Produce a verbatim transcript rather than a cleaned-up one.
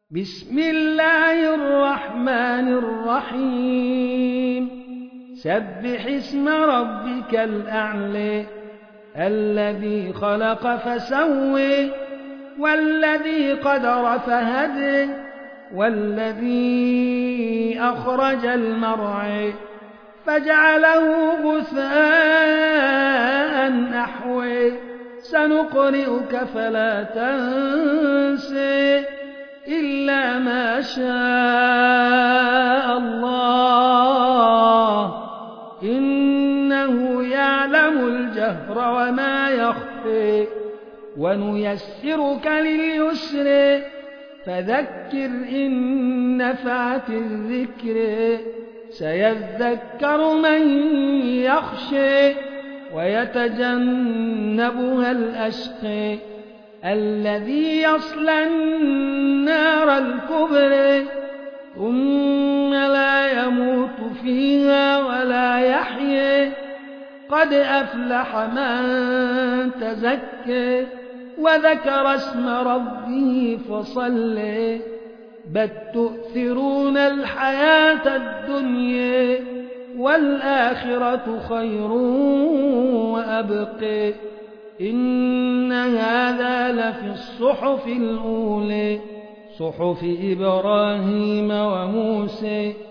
بسم الله الرحمن الرحيم سبح اسم ربك الأعلى الذي خلق فسوى والذي قدر فهدى والذي أخرج المرعى فجعله غثاء أحوى سنقرئك فلا تنسى إلا ما شاء الله إنه يعلم الجهر وما يخفى ونيسرك لليسر فذكر إن نفعت الذكر سيذكر من يخشى ويتجنبها الأشقى الذي يصلى النار الكبرى ثم لا يموت فيها ولا يحيى قد أفلح من تزكى وذكر اسم ربه فصلى بل تؤثرون الحياة الدنيا والآخرة خير وأبقى إن هذا لفي الصحف الأولى صحف إبراهيم وموسى